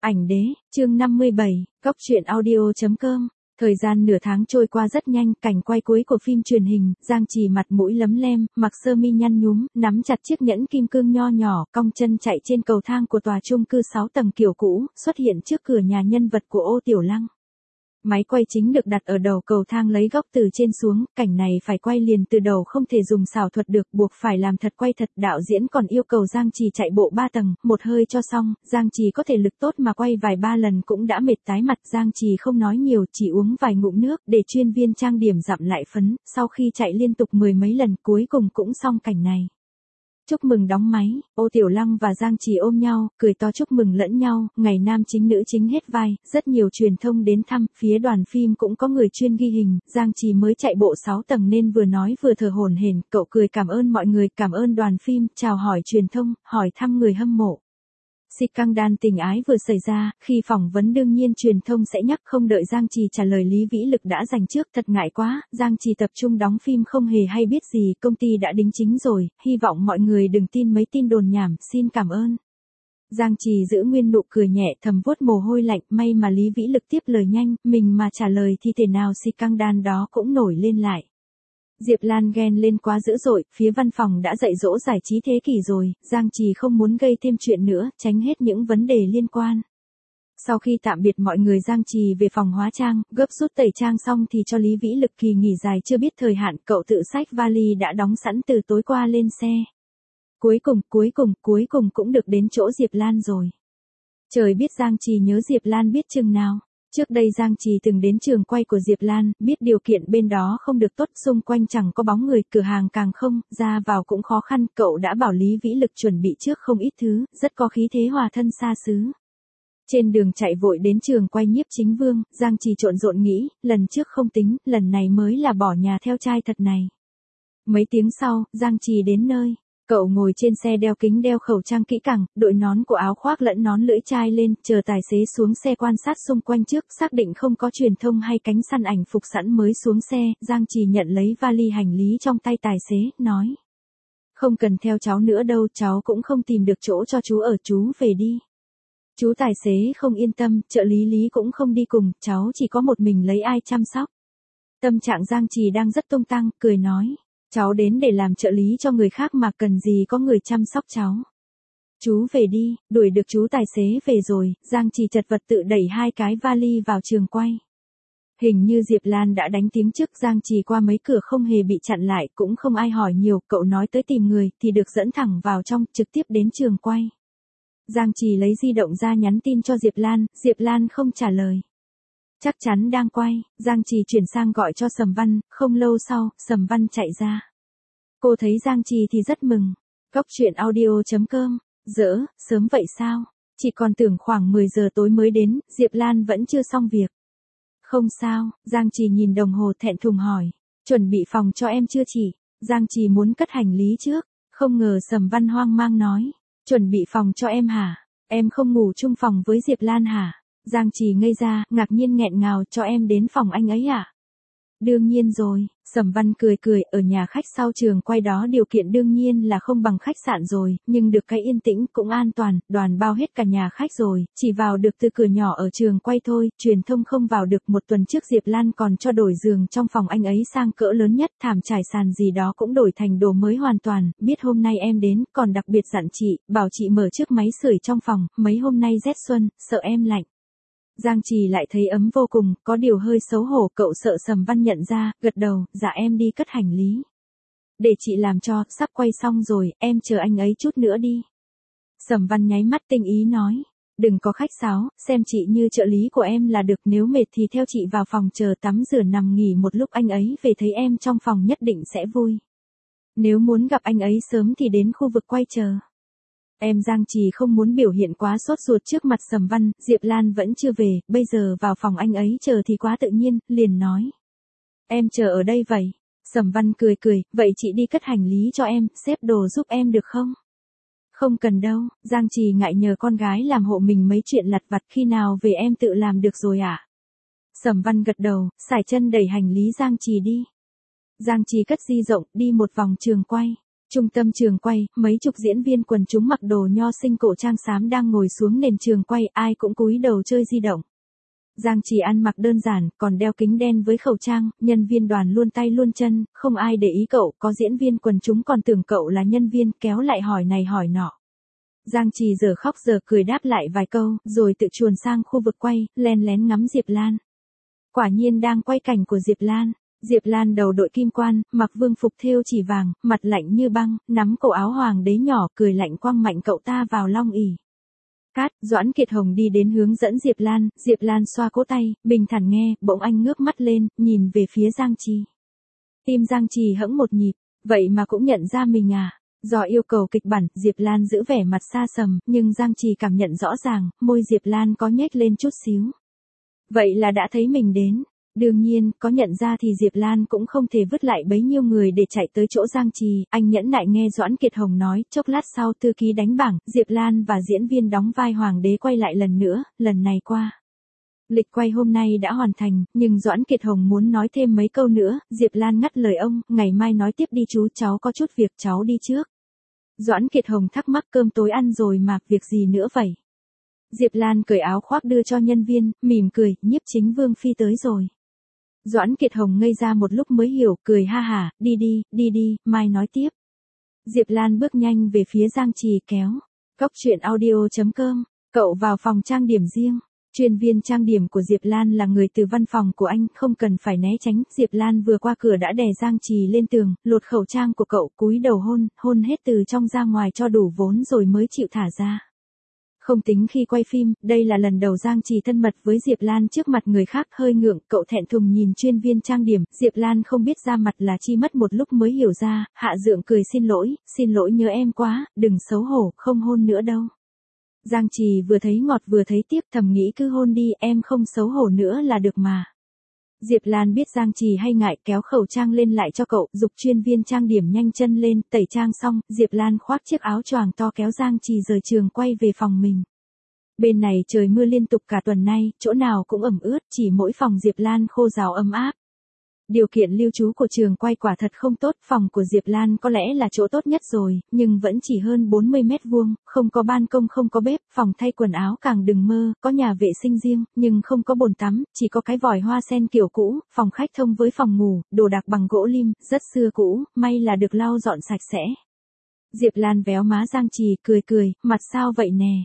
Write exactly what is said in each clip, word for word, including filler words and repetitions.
Ảnh đế, chương năm mươi bảy, Góc truyện audio chấm com. Thời gian nửa tháng trôi qua rất nhanh, cảnh quay cuối của phim truyền hình, Giang Trì mặt mũi lấm lem, mặc sơ mi nhăn nhúm, nắm chặt chiếc nhẫn kim cương nho nhỏ, cong chân chạy trên cầu thang của tòa chung cư sáu tầng kiểu cũ, xuất hiện trước cửa nhà nhân vật của Ô Tiểu Lăng. Máy quay chính được đặt ở đầu cầu thang lấy góc từ trên xuống, cảnh này phải quay liền từ đầu không thể dùng xảo thuật được, buộc phải làm thật quay thật. Đạo diễn còn yêu cầu Giang Trì chạy bộ ba tầng, một hơi cho xong. Giang Trì có thể lực tốt mà quay vài ba lần cũng đã mệt tái mặt. Giang Trì không nói nhiều, chỉ uống vài ngụm nước để chuyên viên trang điểm dặm lại phấn. Sau khi chạy liên tục mười mấy lần cuối cùng cũng xong cảnh này. Chúc mừng đóng máy, Ô Tiểu Lăng và Giang Trì ôm nhau, cười to chúc mừng lẫn nhau, ngày nam chính nữ chính hết vai, rất nhiều truyền thông đến thăm, phía đoàn phim cũng có người chuyên ghi hình, Giang Trì mới chạy bộ sáu tầng nên vừa nói vừa thở hổn hển, cậu cười cảm ơn mọi người, cảm ơn đoàn phim, chào hỏi truyền thông, hỏi thăm người hâm mộ. Scandal tình ái vừa xảy ra, khi phỏng vấn đương nhiên truyền thông sẽ nhắc, không đợi Giang Trì trả lời Lý Vĩ Lực đã giành trước, thật ngại quá, Giang Trì tập trung đóng phim không hề hay biết gì, công ty đã đính chính rồi, hy vọng mọi người đừng tin mấy tin đồn nhảm, xin cảm ơn. Giang Trì giữ nguyên nụ cười nhẹ, thầm vuốt mồ hôi lạnh, may mà Lý Vĩ Lực tiếp lời nhanh, mình mà trả lời thì thể nào scandal đó cũng nổi lên lại. Diệp Lan ghen lên quá dữ dội, phía văn phòng đã dạy dỗ giải trí thế kỷ rồi, Giang Trì không muốn gây thêm chuyện nữa, tránh hết những vấn đề liên quan. Sau khi tạm biệt mọi người Giang Trì về phòng hóa trang, gấp rút tẩy trang xong thì cho Lý Vĩ Lực kỳ nghỉ dài chưa biết thời hạn, cậu tự xách vali đã đóng sẵn từ tối qua lên xe. Cuối cùng, cuối cùng, cuối cùng cũng được đến chỗ Diệp Lan rồi. Trời biết Giang Trì nhớ Diệp Lan biết chừng nào. Trước đây Giang Trì từng đến trường quay của Diệp Lan, biết điều kiện bên đó không được tốt, xung quanh chẳng có bóng người, cửa hàng càng không, ra vào cũng khó khăn, cậu đã bảo Lý Vĩ Lực chuẩn bị trước không ít thứ, rất có khí thế hòa thân xa xứ. Trên đường chạy vội đến trường quay Nhiếp Chính Vương, Giang Trì trộn rộn nghĩ, lần trước không tính, lần này mới là bỏ nhà theo trai thật này. Mấy tiếng sau, Giang Trì đến nơi. Cậu ngồi trên xe đeo kính đeo khẩu trang kỹ càng, đội nón của áo khoác lẫn nón lưỡi chai lên, chờ tài xế xuống xe quan sát xung quanh trước, xác định không có truyền thông hay cánh săn ảnh phục sẵn mới xuống xe, Giang Trì nhận lấy vali hành lý trong tay tài xế, nói. Không cần theo cháu nữa đâu, cháu cũng không tìm được chỗ cho chú ở, chú về đi. Chú tài xế không yên tâm, trợ lý Lý cũng không đi cùng, cháu chỉ có một mình lấy ai chăm sóc. Tâm trạng Giang Trì đang rất tung tăng, cười nói. Cháu đến để làm trợ lý cho người khác mà cần gì có người chăm sóc cháu. Chú về đi, đuổi được chú tài xế về rồi, Giang Trì chật vật tự đẩy hai cái vali vào trường quay. Hình như Diệp Lan đã đánh tiếng trước, Giang Trì qua mấy cửa không hề bị chặn lại, cũng không ai hỏi nhiều, cậu nói tới tìm người thì được dẫn thẳng vào trong, trực tiếp đến trường quay. Giang Trì lấy di động ra nhắn tin cho Diệp Lan, Diệp Lan không trả lời. Chắc chắn đang quay, Giang Trì chuyển sang gọi cho Sầm Văn, không lâu sau, Sầm Văn chạy ra. Cô thấy Giang Trì thì rất mừng. Góc truyện audio chấm com, dỡ, sớm vậy sao? Chị còn tưởng khoảng mười giờ tối mới đến, Diệp Lan vẫn chưa xong việc. Không sao, Giang Trì nhìn đồng hồ thẹn thùng hỏi. Chuẩn bị phòng cho em chưa chị? Giang Trì muốn cất hành lý trước, không ngờ Sầm Văn hoang mang nói. Chuẩn bị phòng cho em hả? Em không ngủ chung phòng với Diệp Lan hả? Giang Trì ngây ra, ngạc nhiên nghẹn ngào, cho em đến phòng anh ấy à? Đương nhiên rồi, Sầm Văn cười cười, ở nhà khách sau trường quay đó điều kiện đương nhiên là không bằng khách sạn rồi, nhưng được cái yên tĩnh cũng an toàn, đoàn bao hết cả nhà khách rồi, chỉ vào được từ cửa nhỏ ở trường quay thôi, truyền thông không vào được. Một tuần trước Diệp Lan còn cho đổi giường trong phòng anh ấy sang cỡ lớn nhất, thảm trải sàn gì đó cũng đổi thành đồ mới hoàn toàn, biết hôm nay em đến, còn đặc biệt dặn chị, bảo chị mở chiếc máy sưởi trong phòng, mấy hôm nay rét xuân, sợ em lạnh. Giang Trì lại thấy ấm vô cùng, có điều hơi xấu hổ, cậu sợ Sầm Văn nhận ra, gật đầu, dạ em đi cất hành lý. Để chị làm cho, sắp quay xong rồi, em chờ anh ấy chút nữa đi. Sầm Văn nháy mắt tinh ý nói, đừng có khách sáo, xem chị như trợ lý của em là được, nếu mệt thì theo chị vào phòng chờ tắm rửa nằm nghỉ một lúc, anh ấy về thấy em trong phòng nhất định sẽ vui. Nếu muốn gặp anh ấy sớm thì đến khu vực quay chờ. Em Giang Trì không muốn biểu hiện quá sốt ruột trước mặt Sầm Văn, Diệp Lan vẫn chưa về, bây giờ vào phòng anh ấy chờ thì quá tự nhiên, liền nói. Em chờ ở đây vậy. Sầm Văn cười cười, vậy chị đi cất hành lý cho em, xếp đồ giúp em được không? Không cần đâu, Giang Trì ngại nhờ con gái làm hộ mình mấy chuyện lặt vặt, khi nào về em tự làm được rồi ạ. À? Sầm Văn gật đầu, sải chân đẩy hành lý Giang Trì đi. Giang Trì cất di rộng, đi một vòng trường quay. Trung tâm trường quay, mấy chục diễn viên quần chúng mặc đồ nho sinh cổ trang xám đang ngồi xuống nền trường quay, ai cũng cúi đầu chơi di động. Giang Trì ăn mặc đơn giản, còn đeo kính đen với khẩu trang, nhân viên đoàn luôn tay luôn chân, không ai để ý cậu, có diễn viên quần chúng còn tưởng cậu là nhân viên, kéo lại hỏi này hỏi nọ. Giang Trì giờ khóc giờ cười đáp lại vài câu, rồi tự chuồn sang khu vực quay, len lén ngắm Diệp Lan. Quả nhiên đang quay cảnh của Diệp Lan. Diệp Lan đầu đội kim quan, mặc vương phục thêu chỉ vàng, mặt lạnh như băng, nắm cổ áo hoàng đế nhỏ, cười lạnh quăng mạnh cậu ta vào long ỷ. Cát, Doãn Kiệt Hồng đi đến hướng dẫn Diệp Lan, Diệp Lan xoa cỗ tay, bình thản nghe, bỗng anh ngước mắt lên, nhìn về phía Giang Trì. Tim Giang Trì hẫng một nhịp, vậy mà cũng nhận ra mình à? Do yêu cầu kịch bản, Diệp Lan giữ vẻ mặt xa sầm, nhưng Giang Trì cảm nhận rõ ràng, môi Diệp Lan có nhếch lên chút xíu. Vậy là đã thấy mình đến. Đương nhiên, có nhận ra thì Diệp Lan cũng không thể vứt lại bấy nhiêu người để chạy tới chỗ Giang Trì, anh nhẫn nại nghe Doãn Kiệt Hồng nói, chốc lát sau thư ký đánh bảng, Diệp Lan và diễn viên đóng vai hoàng đế quay lại lần nữa, lần này qua. Lịch quay hôm nay đã hoàn thành, nhưng Doãn Kiệt Hồng muốn nói thêm mấy câu nữa, Diệp Lan ngắt lời ông, ngày mai nói tiếp đi chú, cháu có chút việc, cháu đi trước. Doãn Kiệt Hồng thắc mắc, cơm tối ăn rồi mà, việc gì nữa vậy? Diệp Lan cởi áo khoác đưa cho nhân viên, mỉm cười, nhiếp chính Vương Phi tới rồi. Doãn Kiệt Hồng ngây ra một lúc mới hiểu, cười ha hả, đi đi, đi đi, mai nói tiếp. Diệp Lan bước nhanh về phía Giang Trì kéo. Cóc truyện audio chấm com, cậu vào phòng trang điểm riêng. Chuyên viên trang điểm của Diệp Lan là người từ văn phòng của anh, không cần phải né tránh. Diệp Lan vừa qua cửa đã đè Giang Trì lên tường, lột khẩu trang của cậu, cúi đầu hôn, hôn hết từ trong ra ngoài cho đủ vốn rồi mới chịu thả ra. Không tính khi quay phim, đây là lần đầu Giang Trì thân mật với Diệp Lan trước mặt người khác, hơi ngượng, cậu thẹn thùng nhìn chuyên viên trang điểm, Diệp Lan không biết ra mặt là chi, mất một lúc mới hiểu ra, hạ dượng cười xin lỗi, xin lỗi nhớ em quá, đừng xấu hổ, không hôn nữa đâu. Giang Trì vừa thấy ngọt vừa thấy tiếc, thầm nghĩ cứ hôn đi, em không xấu hổ nữa là được mà. Diệp Lan biết Giang Trì hay ngại, kéo khẩu trang lên lại cho cậu, giục chuyên viên trang điểm nhanh chân lên, tẩy trang xong, Diệp Lan khoác chiếc áo choàng to kéo Giang Trì rời trường quay về phòng mình. Bên này trời mưa liên tục cả tuần nay, chỗ nào cũng ẩm ướt, chỉ mỗi phòng Diệp Lan khô ráo ấm áp. Điều kiện lưu trú của trường quay quả thật không tốt, phòng của Diệp Lan có lẽ là chỗ tốt nhất rồi, nhưng vẫn chỉ hơn bốn mươi mét vuông, không có ban công, không có bếp, phòng thay quần áo càng đừng mơ, có nhà vệ sinh riêng, nhưng không có bồn tắm, chỉ có cái vòi hoa sen kiểu cũ, phòng khách thông với phòng ngủ, đồ đạc bằng gỗ lim, rất xưa cũ, may là được lau dọn sạch sẽ. Diệp Lan véo má Giang Trì, cười cười, mặt sao vậy nè?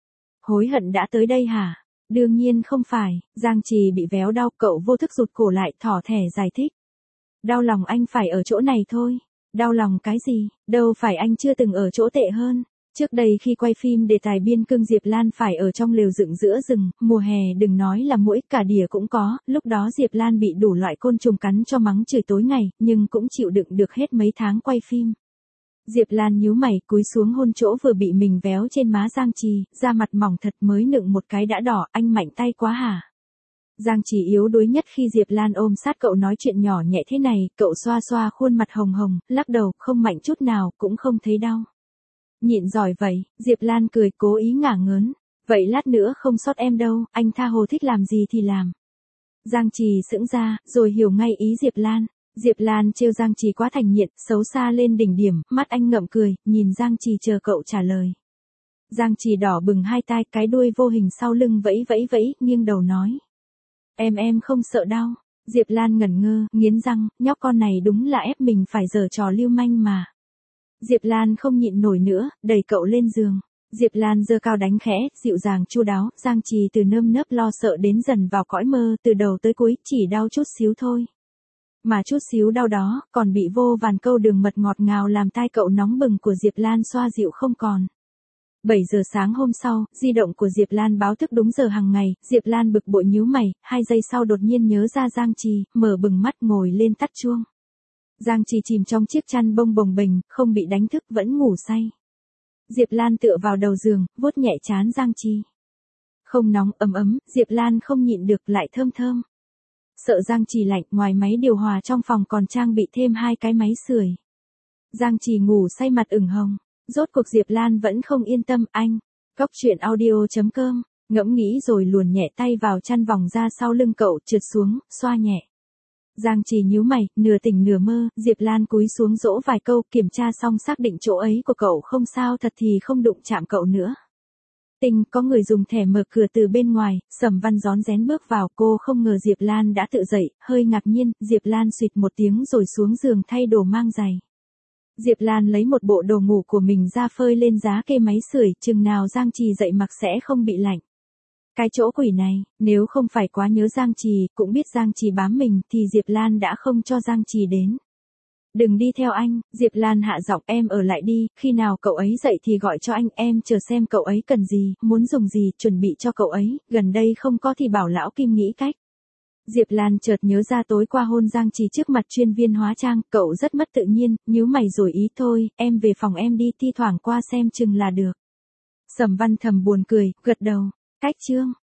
Hối hận đã tới đây hả? Đương nhiên không phải, Giang Trì bị véo đau, cậu vô thức rụt cổ lại, thỏ thẻ giải thích. Đau lòng anh phải ở chỗ này thôi. Đau lòng cái gì, đâu phải anh chưa từng ở chỗ tệ hơn. Trước đây khi quay phim đề tài biên cương, Diệp Lan phải ở trong lều dựng giữa rừng, mùa hè đừng nói là muỗi, cả đỉa cũng có, lúc đó Diệp Lan bị đủ loại côn trùng cắn cho mắng chửi tối ngày, nhưng cũng chịu đựng được hết mấy tháng quay phim. Diệp Lan nhíu mày, cúi xuống hôn chỗ vừa bị mình véo trên má Giang Trì, da mặt mỏng thật, mới nựng một cái đã đỏ, anh mạnh tay quá hả? Giang Trì yếu đuối nhất khi Diệp Lan ôm sát cậu nói chuyện nhỏ nhẹ thế này, cậu xoa xoa khuôn mặt hồng hồng, lắc đầu, không mạnh chút nào, cũng không thấy đau. Nhịn giỏi vậy, Diệp Lan cười, cố ý ngả ngớn, vậy lát nữa không sót em đâu, anh tha hồ thích làm gì thì làm. Giang Trì sững ra, rồi hiểu ngay ý Diệp Lan. Diệp Lan trêu Giang Trì quá thành nhiệt, xấu xa lên đỉnh điểm, mắt anh ngậm cười, nhìn Giang Trì chờ cậu trả lời. Giang Trì đỏ bừng hai tai, cái đuôi vô hình sau lưng vẫy vẫy vẫy, nghiêng đầu nói. Em em không sợ đau. Diệp Lan ngẩn ngơ, nghiến răng, nhóc con này đúng là ép mình phải giở trò lưu manh mà. Diệp Lan không nhịn nổi nữa, đẩy cậu lên giường. Diệp Lan giơ cao đánh khẽ, dịu dàng chu đáo, Giang Trì từ nơm nớp lo sợ đến dần vào cõi mơ, từ đầu tới cuối, chỉ đau chút xíu thôi. Mà chút xíu đau đó, còn bị vô vàn câu đường mật ngọt ngào làm tai cậu nóng bừng của Diệp Lan xoa dịu không còn. bảy giờ sáng hôm sau, di động của Diệp Lan báo thức đúng giờ hàng ngày, Diệp Lan bực bội nhíu mày, hai giây sau đột nhiên nhớ ra Giang Trì, mở bừng mắt ngồi lên tắt chuông. Giang Trì chìm trong chiếc chăn bông bồng bềnh, không bị đánh thức vẫn ngủ say. Diệp Lan tựa vào đầu giường, vuốt nhẹ trán Giang Trì. Không nóng, ấm ấm, Diệp Lan không nhịn được, lại thơm thơm. Sợ Giang Trì lạnh, ngoài máy điều hòa trong phòng còn trang bị thêm hai cái máy sưởi. Giang Trì ngủ say mặt ửng hồng. Rốt cuộc Diệp Lan vẫn không yên tâm, anh. Cóc truyện audio chấm com, ngẫm nghĩ rồi luồn nhẹ tay vào chăn vòng ra sau lưng cậu, trượt xuống, xoa nhẹ. Giang Trì nhíu mày, nửa tỉnh nửa mơ, Diệp Lan cúi xuống dỗ vài câu, kiểm tra xong xác định chỗ ấy của cậu không sao thật thì không đụng chạm cậu nữa. Tinh, có người dùng thẻ mở cửa từ bên ngoài, Sầm Văn rón rén bước vào, cô không ngờ Diệp Lan đã tự dậy, hơi ngạc nhiên, Diệp Lan suýt một tiếng rồi xuống giường thay đồ mang giày. Diệp Lan lấy một bộ đồ ngủ của mình ra phơi lên giá kê máy sưởi, chừng nào Giang Trì dậy mặc sẽ không bị lạnh. Cái chỗ quỷ này, nếu không phải quá nhớ Giang Trì, cũng biết Giang Trì bám mình, thì Diệp Lan đã không cho Giang Trì đến. Đừng đi theo anh, Diệp Lan hạ giọng, em ở lại đi, khi nào cậu ấy dậy thì gọi cho anh, em chờ xem cậu ấy cần gì, muốn dùng gì, chuẩn bị cho cậu ấy, gần đây không có thì bảo lão Kim nghĩ cách. Diệp Lan chợt nhớ ra tối qua hôn Giang Trì trước mặt chuyên viên hóa trang, cậu rất mất tự nhiên, nhíu mày rồi ý thôi, em về phòng em đi, thi thoảng qua xem chừng là được. Sầm Văn thầm buồn cười, gật đầu, cách chương.